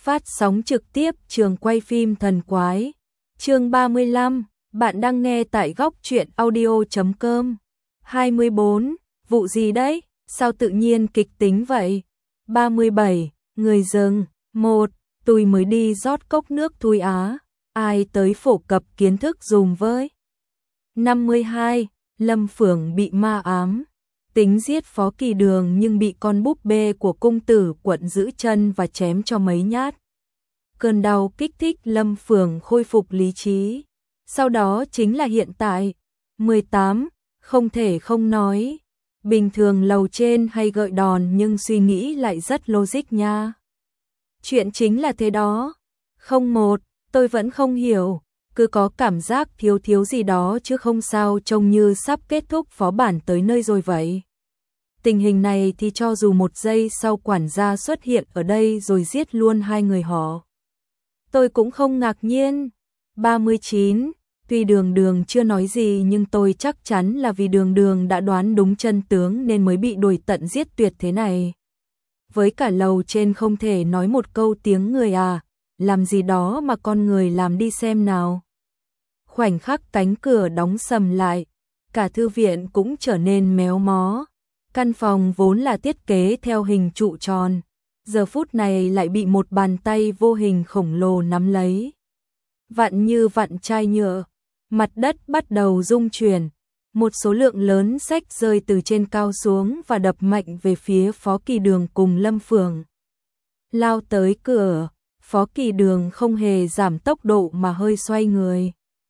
Phát sóng trực tiếp trường quay phim thần quái. Chương 35, bạn đang nghe tại góc truyện audio.com. 24, vụ gì đấy? Sao tự nhiên kịch tính vậy? 37, người rừng. 1, tôi mới đi rót cốc nước thui á. Ai tới phổ cập kiến thức dùng với? 52, Lâm Phượng bị ma ám. Tính giết Phó Kỳ Đường nhưng bị con búp bê của cung tử quận giữ chân và chém cho mấy nhát. Cơn đau kích thích Lâm Phượng khôi phục lý trí. Sau đó chính là hiện tại. 18, không thể không nói. Bình thường lầu trên hay gợi đòn nhưng suy nghĩ lại rất logic nha. Chuyện chính là thế đó. 01, tôi vẫn không hiểu. Cứ có cảm giác thiếu gì đó chứ không sao, trông như sắp kết thúc phó bản tới nơi rồi vậy. Tình hình này thì cho dù một giây sau quản gia xuất hiện ở đây rồi giết luôn hai người họ, tôi cũng không ngạc nhiên. 39, tuy Đường chưa nói gì nhưng tôi chắc chắn là vì Đường đã đoán đúng chân tướng nên mới bị đuổi tận giết tuyệt thế này. Với cả lầu trên không thể nói một câu tiếng người à, làm gì đó mà con người làm đi xem nào. Khoảnh khắc cánh cửa đóng sầm lại, cả thư viện cũng trở nên méo mó. Căn phòng vốn là thiết kế theo hình trụ tròn, giờ phút này lại bị một bàn tay vô hình khổng lồ nắm lấy. Vặn như vặn chai nhựa, mặt đất bắt đầu rung chuyển, một số lượng lớn sách rơi từ trên cao xuống và đập mạnh về phía Phó Kỳ Đường cùng Lâm Phượng. Lao tới cửa, Phó Kỳ Đường không hề giảm tốc độ mà hơi xoay người,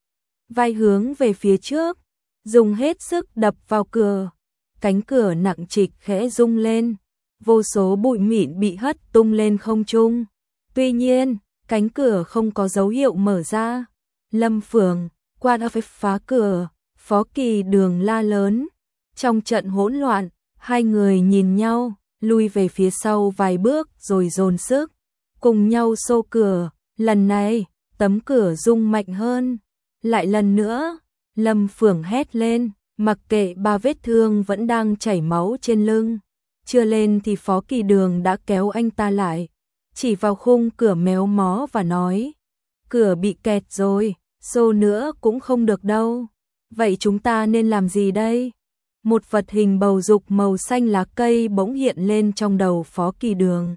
vai hướng về phía trước, dùng hết sức đập vào cửa. Cánh cửa nặng trịch khẽ rung lên, vô số bụi mịn bị hất tung lên không trung. Tuy nhiên, cánh cửa không có dấu hiệu mở ra. Lâm Phượng, qua đã phải phá cửa, Phó Kỳ Đường la lớn. Trong trận hỗn loạn, hai người nhìn nhau, lui về phía sau vài bước rồi dồn sức, cùng nhau xô cửa. Lần này, tấm cửa rung mạnh hơn. Lại lần nữa, Lâm Phượng hét lên. Mặc kệ ba vết thương vẫn đang chảy máu trên lưng, chưa lên thì Phó Kỳ Đường đã kéo anh ta lại, chỉ vào khung cửa méo mó và nói: cửa bị kẹt rồi, xô nữa cũng không được đâu. Vậy chúng ta nên làm gì đây? Một vật hình bầu dục màu xanh lá cây bỗng hiện lên trong đầu Phó Kỳ Đường.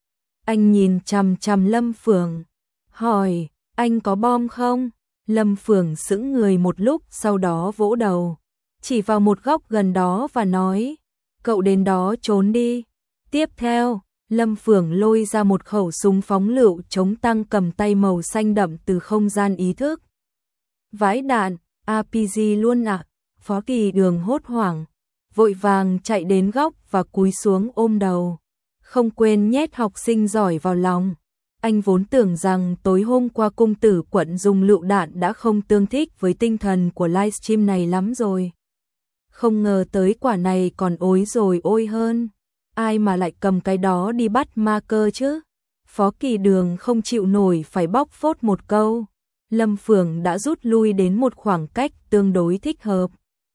Anh nhìn chằm chằm Lâm Phượng, hỏi: anh có bom không? Lâm Phượng sững người một lúc, sau đó vỗ đầu, chỉ vào một góc gần đó và nói: cậu đến đó trốn đi. Tiếp theo, Lâm Phượng lôi ra một khẩu súng phóng lựu chống tăng cầm tay màu xanh đậm từ không gian ý thức. Vãi đạn, RPG luôn ạ. Phó Kỳ Đường hốt hoảng, vội vàng chạy đến góc và cúi xuống ôm đầu, không quên nhét học sinh giỏi vào lòng. Anh vốn tưởng rằng tối hôm qua cung tử quận dùng lựu đạn đã không tương thích với tinh thần của livestream này lắm rồi. Không ngờ tới quả này còn ối rồi ôi hơn. Ai mà lại cầm cái đó đi bắt ma cơ chứ? Phó Kỳ Đường không chịu nổi phải bóc phốt một câu. Lâm Phượng đã rút lui đến một khoảng cách tương đối thích hợp.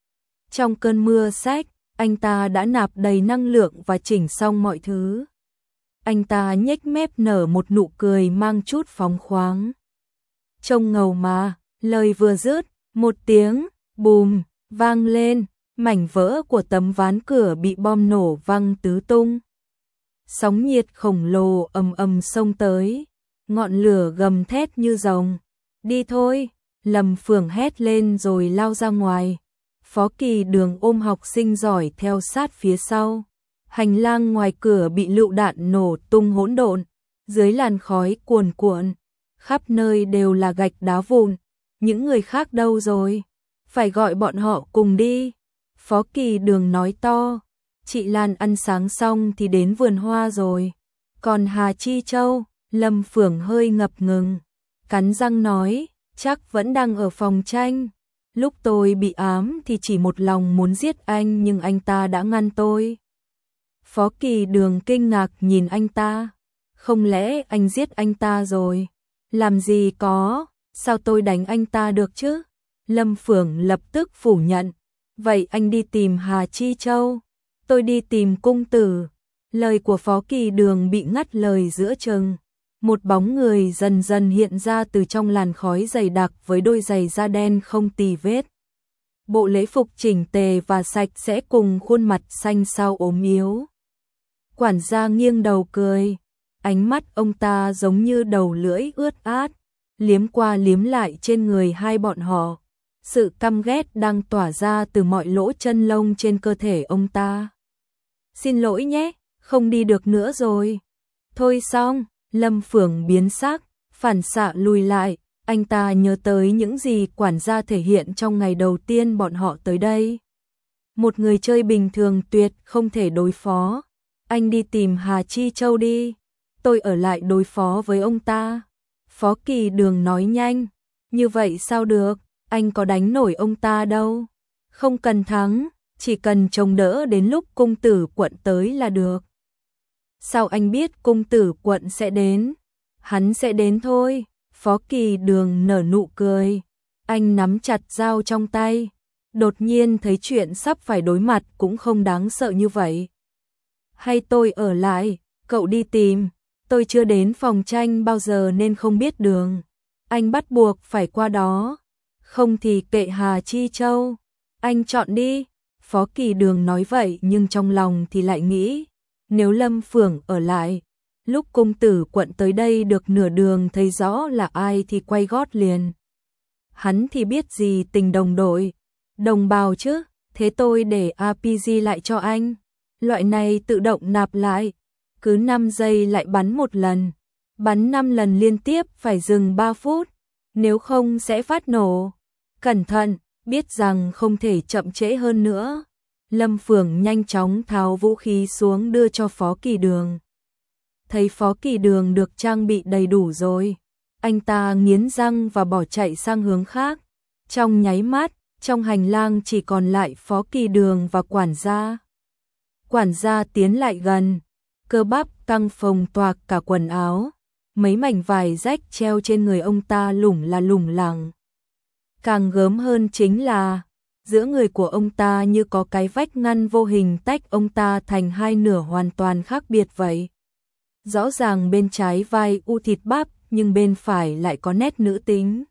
Trong cơn mưa sách, anh ta đã nạp đầy năng lượng và chỉnh xong mọi thứ. Anh ta nhếch mép nở một nụ cười mang chút phóng khoáng. Trông ngầu mà, lời vừa dứt, một tiếng bùm vang lên. Mảnh vỡ của tấm ván cửa bị bom nổ văng tứ tung. Sóng nhiệt khổng lồ ầm ầm xông tới, ngọn lửa gầm thét như rồng. Đi thôi, Lâm Phượng hét lên rồi lao ra ngoài. Phó Kỳ Đường ôm học sinh giỏi theo sát phía sau. Hành lang ngoài cửa bị lựu đạn nổ tung hỗn độn, dưới làn khói cuồn cuộn, khắp nơi đều là gạch đá vụn. Những người khác đâu rồi? Phải gọi bọn họ cùng đi. Phó Kỳ Đường nói to, chị Lan ăn sáng xong thì đến vườn hoa rồi. Còn Hà Chi Châu, Lâm Phượng hơi ngập ngừng, cắn răng nói, chắc vẫn đang ở phòng tranh. Lúc tôi bị ám thì chỉ một lòng muốn giết anh nhưng anh ta đã ngăn tôi. Phó Kỳ Đường kinh ngạc nhìn anh ta, không lẽ anh giết anh ta rồi? Làm gì có, sao tôi đánh anh ta được chứ? Lâm Phượng lập tức phủ nhận. Vậy anh đi tìm Hà Chi Châu, tôi đi tìm cung tử. Lời của Phó Kỳ Đường bị ngắt lời giữa chừng. Một bóng người dần dần hiện ra từ trong làn khói dày đặc với đôi giày da đen không tì vết. Bộ lễ phục chỉnh tề và sạch sẽ cùng khuôn mặt xanh xao ốm yếu. Quản gia nghiêng đầu cười, ánh mắt ông ta giống như đầu lưỡi ướt át, liếm qua liếm lại trên người hai bọn họ. Sự căm ghét đang tỏa ra từ mọi lỗ chân lông trên cơ thể ông ta. Xin lỗi nhé, không đi được nữa rồi. Thôi xong, Lâm Phượng biến sắc, phản xạ lùi lại, anh ta nhớ tới những gì quản gia thể hiện trong ngày đầu tiên bọn họ tới đây. Một người chơi bình thường tuyệt không thể đối phó. Anh đi tìm Hà Chi Châu đi, tôi ở lại đối phó với ông ta. Phó Kỳ Đường nói nhanh, như vậy sao được, anh có đánh nổi ông ta đâu. Không cần thắng, chỉ cần chống đỡ đến lúc cung tử quận tới là được. Sao anh biết cung tử quận sẽ đến? Hắn sẽ đến thôi. Phó Kỳ Đường nở nụ cười. Anh nắm chặt dao trong tay. Đột nhiên thấy chuyện sắp phải đối mặt cũng không đáng sợ như vậy. Hay tôi ở lại, cậu đi tìm. Tôi chưa đến phòng tranh bao giờ nên không biết đường. Anh bắt buộc phải qua đó. Không thì kệ Hà Chi Châu. Anh chọn đi. Phó Kỳ Đường nói vậy nhưng trong lòng thì lại nghĩ. Nếu Lâm Phượng ở lại, lúc cung tử quận tới đây được nửa đường thấy rõ là ai thì quay gót liền. Hắn thì biết gì tình đồng đội, đồng bào chứ, thế tôi để RPG lại cho anh. Loại này tự động nạp lại, cứ 5 giây lại bắn một lần, bắn 5 lần liên tiếp phải dừng 3 phút, nếu không sẽ phát nổ. Cẩn thận, biết rằng không thể chậm trễ hơn nữa. Lâm Phượng nhanh chóng tháo vũ khí xuống đưa cho Phó Kỳ Đường. Thấy Phó Kỳ Đường được trang bị đầy đủ rồi, anh ta nghiến răng và bỏ chạy sang hướng khác. Trong nháy mắt, trong hành lang chỉ còn lại Phó Kỳ Đường và quản gia. Quản gia tiến lại gần, cơ bắp căng phồng toạc cả quần áo, mấy mảnh vải rách treo trên người ông ta lủng là lủng lẳng. Càng gớm hơn chính là giữa người của ông ta như có cái vách ngăn vô hình tách ông ta thành hai nửa hoàn toàn khác biệt vậy. Rõ ràng bên trái vai u thịt bắp nhưng bên phải lại có nét nữ tính.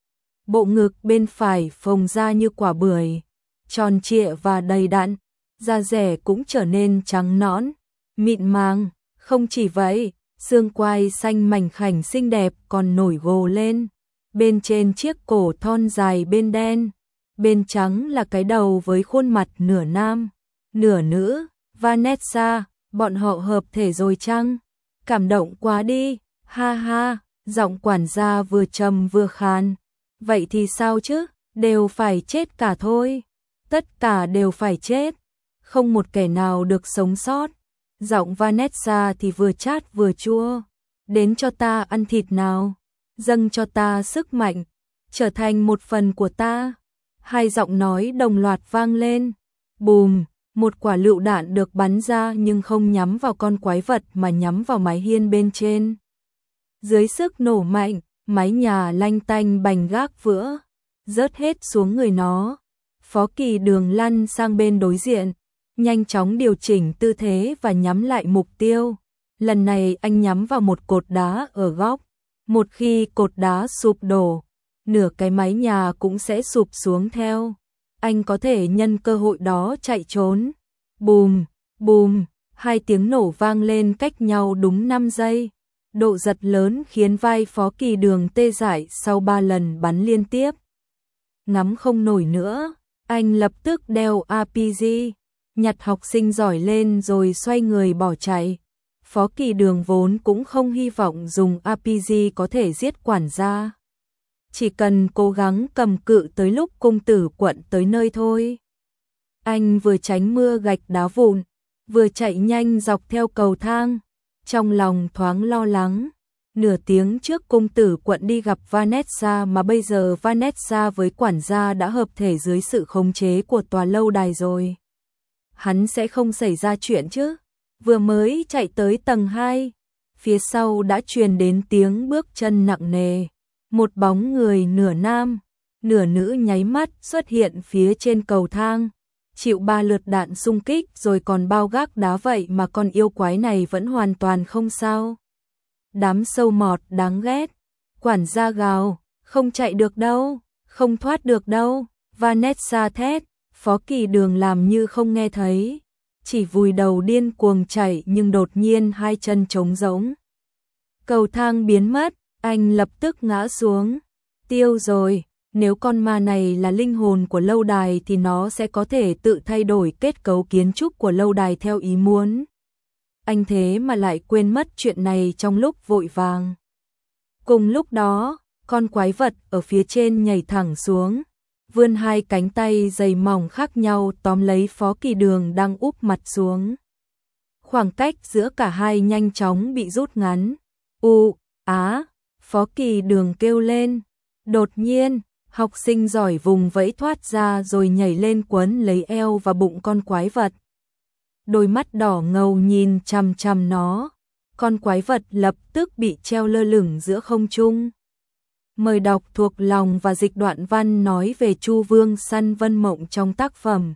Bộ ngực bên phải phồng ra như quả bưởi, tròn trịa và đầy đặn, da dẻ cũng trở nên trắng nõn, mịn màng. Không chỉ vậy, xương quai xanh mảnh khảnh xinh đẹp còn nổi gồ lên. Bên trên chiếc cổ thon dài bên đen, bên trắng là cái đầu với khuôn mặt nửa nam, nửa nữ. Vanessa, bọn họ hợp thể rồi chăng? Cảm động quá đi, ha ha, giọng quản gia vừa trầm vừa khan. Vậy thì sao chứ, đều phải chết cả thôi. Tất cả đều phải chết, không một kẻ nào được sống sót. Giọng Vanessa thì vừa chát vừa chua. Đến cho ta ăn thịt nào, dâng cho ta sức mạnh, trở thành một phần của ta. Hai giọng nói đồng loạt vang lên. Bùm, một quả lựu đạn được bắn ra nhưng không nhắm vào con quái vật mà nhắm vào mái hiên bên trên. Dưới sức nổ mạnh, mái nhà lanh tanh bành gác vỡ, rớt hết xuống người nó. Phó Kỳ Đường lăn sang bên đối diện, nhanh chóng điều chỉnh tư thế và nhắm lại mục tiêu. Lần này anh nhắm vào một cột đá ở góc. Một khi cột đá sụp đổ, nửa cái mái nhà cũng sẽ sụp xuống theo. Anh có thể nhân cơ hội đó chạy trốn. Bùm, bùm, hai tiếng nổ vang lên cách nhau đúng 5 giây. Độ giật lớn khiến vai Phó Kỳ Đường tê dại sau 3 lần bắn liên tiếp. Ngắm không nổi nữa, anh lập tức đeo RPG, nhặt học sinh giỏi lên rồi xoay người bỏ chạy. Phó Kỳ Đường vốn cũng không hy vọng dùng RPG có thể giết quản gia. Chỉ cần cố gắng cầm cự tới lúc cung tử quận tới nơi thôi. Anh vừa tránh mưa gạch đá vụn, vừa chạy nhanh dọc theo cầu thang, trong lòng thoáng lo lắng. Nửa tiếng trước cung tử quận đi gặp Vanessa mà bây giờ Vanessa với quản gia đã hợp thể dưới sự khống chế của tòa lâu đài rồi. Hắn sẽ không xảy ra chuyện chứ? Vừa mới chạy tới tầng 2, phía sau đã truyền đến tiếng bước chân nặng nề. Một bóng người nửa nam, nửa nữ nháy mắt xuất hiện phía trên cầu thang. Chịu 3 lượt đạn xung kích rồi còn bao gác đá vậy mà con yêu quái này vẫn hoàn toàn không sao. đám sâu mọt đáng ghét. Quản gia gào, không chạy được đâu, không thoát được đâu. Vanessa thét, Phó Kỳ Đường làm như không nghe thấy, chỉ vùi đầu điên cuồng chạy nhưng đột nhiên hai chân trống rỗng. Cầu thang biến mất, anh lập tức ngã xuống. Tiêu rồi, nếu con ma này là linh hồn của lâu đài thì nó sẽ có thể tự thay đổi kết cấu kiến trúc của lâu đài theo ý muốn. Anh thế mà lại quên mất chuyện này trong lúc vội vàng. Cùng lúc đó, con quái vật ở phía trên nhảy thẳng xuống, vươn hai cánh tay dày mỏng khác nhau tóm lấy Phó Kỳ Đường đang úp mặt xuống. Khoảng cách giữa cả hai nhanh chóng bị rút ngắn. Phó Kỳ Đường kêu lên. Đột nhiên, học sinh giỏi vùng vẫy thoát ra rồi nhảy lên quấn lấy eo và bụng con quái vật. Đôi mắt đỏ ngầu nhìn chằm chằm nó. Con quái vật lập tức bị treo lơ lửng giữa không trung. Mời đọc thuộc lòng và dịch đoạn văn nói về Chu Vương săn Vân Mộng trong tác phẩm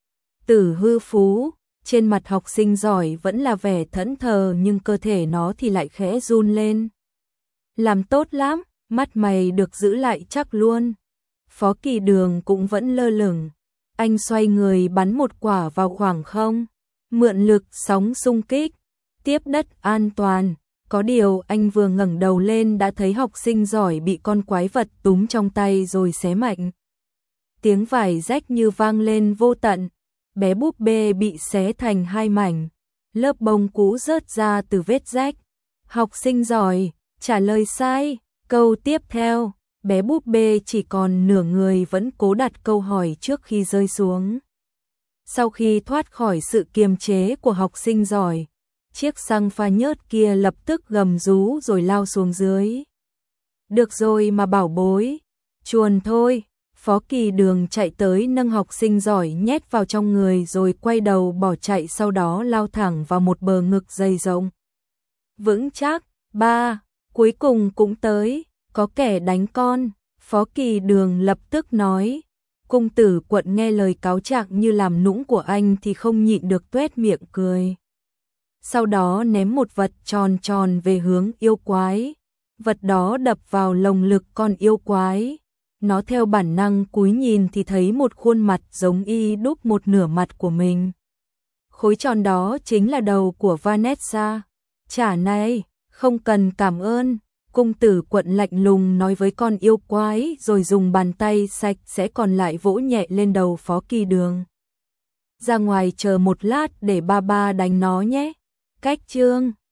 Tử Hư Phú. Trên mặt học sinh giỏi vẫn là vẻ thẫn thờ nhưng cơ thể nó thì lại khẽ run lên. Làm tốt lắm, mắt mày được giữ lại chắc luôn. Phó Kỳ Đường cũng vẫn lơ lửng. Anh xoay người bắn một quả vào khoảng không, mượn lực sóng xung kích, tiếp đất an toàn. Có điều anh vừa ngẩng đầu lên đã thấy học sinh giỏi bị con quái vật túm trong tay rồi xé mạnh. Tiếng vải rách như vang lên vô tận, bé búp bê bị xé thành hai mảnh, lớp bông cũ rớt ra từ vết rách. Học sinh giỏi, trả lời sai, câu tiếp theo, bé búp bê chỉ còn nửa người vẫn cố đặt câu hỏi trước khi rơi xuống. Sau khi thoát khỏi sự kiềm chế của học sinh giỏi, chiếc xăng pha nhớt kia lập tức gầm rú rồi lao xuống dưới. Được rồi mà bảo bối, chuồn thôi. Phó Kỳ Đường chạy tới nâng học sinh giỏi nhét vào trong người rồi quay đầu bỏ chạy, sau đó lao thẳng vào một bờ ngực dày rộng. Vững chắc, cuối cùng cũng tới, có kẻ đánh con. Phó Kỳ Đường lập tức nói. Cung tử Quận nghe lời cáo trạng như làm nũng của anh thì không nhịn được tuét miệng cười. Sau đó ném một vật tròn tròn về hướng yêu quái. Vật đó đập vào lồng ngực con yêu quái. Nó theo bản năng cúi nhìn thì thấy một khuôn mặt giống y đúc một nửa mặt của mình. Khối tròn đó chính là đầu của Vanessa. Trả này, không cần cảm ơn. Cung tử Quận lạnh lùng nói với con yêu quái rồi dùng bàn tay sạch sẽ còn lại vỗ nhẹ lên đầu Phó Kỳ Đường. Ra ngoài chờ một lát để ba đánh nó nhé. Cách chương